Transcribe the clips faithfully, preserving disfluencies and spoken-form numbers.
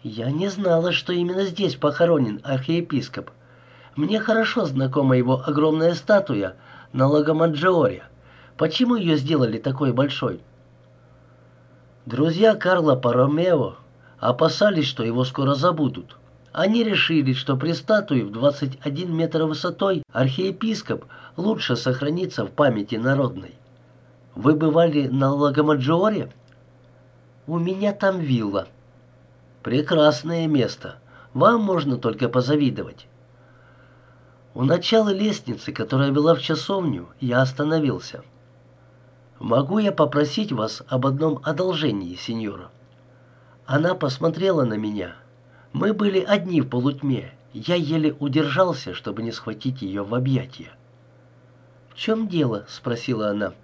Я не знала, что именно здесь похоронен архиепископ. Мне хорошо знакома его огромная статуя на Лагомаджиоре. Почему ее сделали такой большой? Друзья Карла Паромео опасались, что его скоро забудут. Они решили, что при статуе в двадцать один метр высотой архиепископ лучше сохранится в памяти народной. Вы бывали на Лагомаджиоре? У меня там вилла. Прекрасное место. Вам можно только позавидовать. У начала лестницы, которая вела в часовню, я остановился. «Могу я попросить вас об одном одолжении, сеньора?» Она посмотрела на меня. Мы были одни в полутьме. Я еле удержался, чтобы не схватить ее в объятия. «В чем дело?» — спросила она.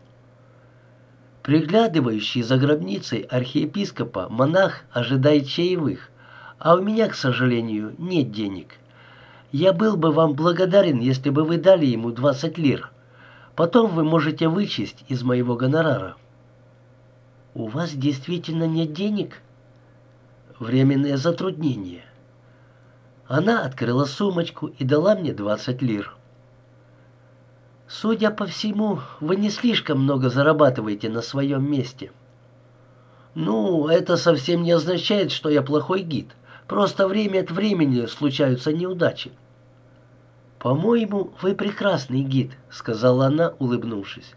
Приглядывающий за гробницей архиепископа монах ожидает чаевых, а у меня, к сожалению, нет денег. Я был бы вам благодарен, если бы вы дали ему двадцать лир. Потом вы можете вычесть из моего гонорара». «У вас действительно нет денег?» «Временное затруднение». Она открыла сумочку и дала мне двадцать лир. «Судя по всему, вы не слишком много зарабатываете на своем месте». «Ну, это совсем не означает, что я плохой гид. Просто время от времени случаются неудачи». «По-моему, вы прекрасный гид», — сказала она, улыбнувшись.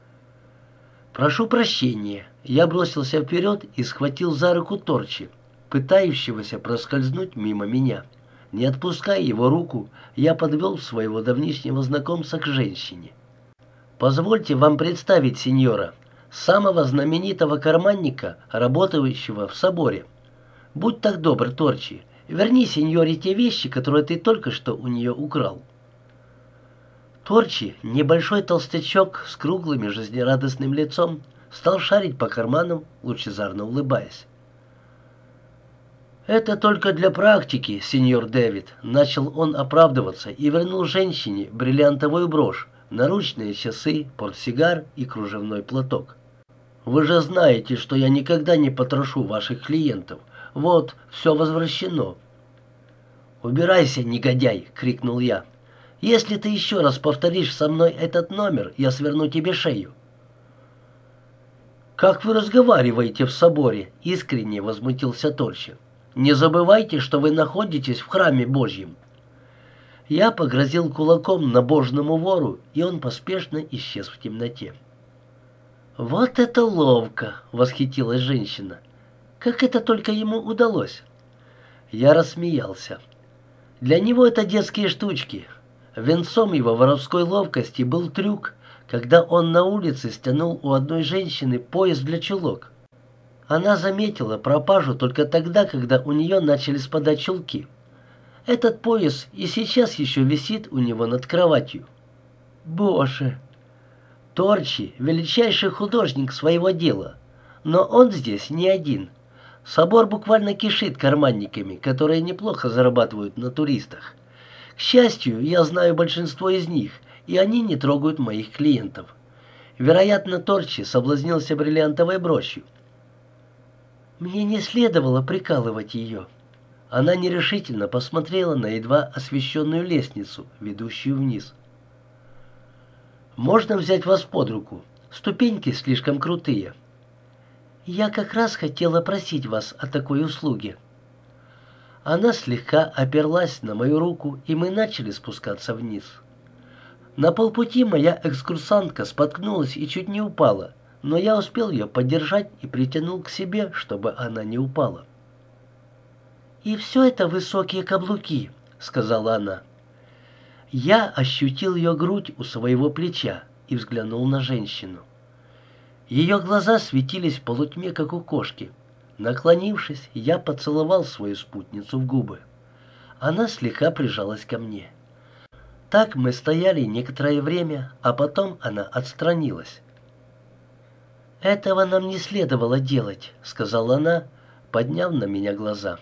«Прошу прощения». Я бросился вперед и схватил за руку Торчи, пытающегося проскользнуть мимо меня. Не отпуская его руку, я подвел своего давнишнего знакомца к женщине. «Позвольте вам представить, сеньора, самого знаменитого карманника, работающего в соборе. Будь так добр, Торчи, верни сеньоре те вещи, которые ты только что у нее украл». Торчи, небольшой толстячок с круглым и жизнерадостным лицом, стал шарить по карманам, лучезарно улыбаясь. «Это только для практики, сеньор Дэвид», — начал он оправдываться и вернул женщине бриллиантовую брошь, наручные часы, портсигар и кружевной платок. «Вы же знаете, что я никогда не потрошу ваших клиентов. Вот, все возвращено». «Убирайся, негодяй!» — крикнул я. «Если ты еще раз повторишь со мной этот номер, я сверну тебе шею». «Как вы разговариваете в соборе?» — искренне возмутился Торчи. «Не забывайте, что вы находитесь в храме Божьем». Я погрозил кулаком набожному вору, и он поспешно исчез в темноте. «Вот это ловко!» — восхитилась женщина. «Как это только ему удалось?» Я рассмеялся. «Для него это детские штучки». Венцом его воровской ловкости был трюк, когда он на улице стянул у одной женщины пояс для чулок. Она заметила пропажу только тогда, когда у нее начали спадать чулки. Этот пояс и сейчас еще висит у него над кроватью. Боже! Торчи — величайший художник своего дела, но он здесь не один. Собор буквально кишит карманниками, которые неплохо зарабатывают на туристах. К счастью, я знаю большинство из них, и они не трогают моих клиентов. Вероятно, Торчи соблазнился бриллиантовой брошью. Мне не следовало прикалывать ее. Она нерешительно посмотрела на едва освещенную лестницу, ведущую вниз. «Можно взять вас под руку? Ступеньки слишком крутые». «Я как раз хотела просить вас о такой услуге». Она слегка оперлась на мою руку, и мы начали спускаться вниз. На полпути моя экскурсантка споткнулась и чуть не упала, но я успел ее поддержать и притянул к себе, чтобы она не упала. «И все это высокие каблуки», — сказала она. Я ощутил ее грудь у своего плеча и взглянул на женщину. Ее глаза светились в полутьме, как у кошки. Наклонившись, я поцеловал свою спутницу в губы. Она слегка прижалась ко мне. Так мы стояли некоторое время, а потом она отстранилась. «Этого нам не следовало делать», — сказала она, подняв на меня глаза.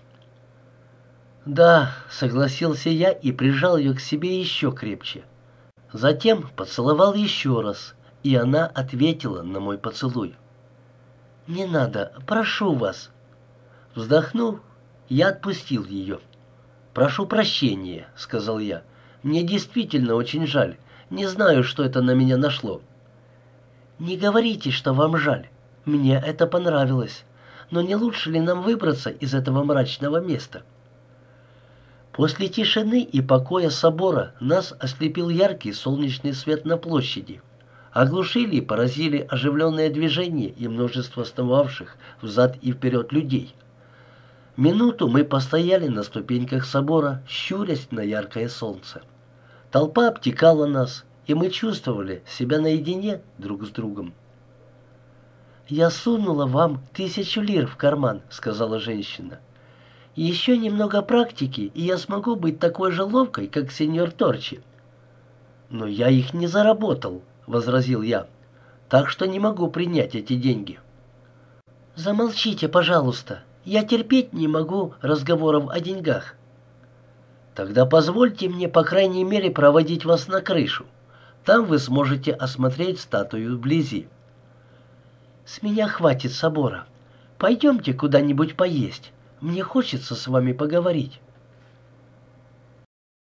«Да», — согласился я и прижал ее к себе еще крепче. Затем поцеловал еще раз, и она ответила на мой поцелуй. «Не надо, прошу вас». Вздохнув, Я отпустил ее. «Прошу прощения», — сказал я. «Мне действительно очень жаль. Не знаю, что это на меня нашло». «Не говорите, что вам жаль. Мне это понравилось. Но не лучше ли нам выбраться из этого мрачного места?» После тишины и покоя собора нас ослепил яркий солнечный свет на площади. Оглушили и поразили оживленное движение и множество сновавших взад и вперед людей. Минуту мы постояли на ступеньках собора, щурясь на яркое солнце. Толпа обтекала нас, и мы чувствовали себя наедине друг с другом. «Я сунула вам тысячу лир в карман», — сказала женщина. «Еще немного практики, и я смогу быть такой же ловкой, как сеньор Торчи». «Но я их не заработал», — возразил я, — «так что не могу принять эти деньги». «Замолчите, пожалуйста. Я терпеть не могу разговоров о деньгах». «Тогда позвольте мне, по крайней мере, проводить вас на крышу. Там вы сможете осмотреть статую вблизи». «С меня хватит собора. Пойдемте куда-нибудь поесть. Мне хочется с вами поговорить».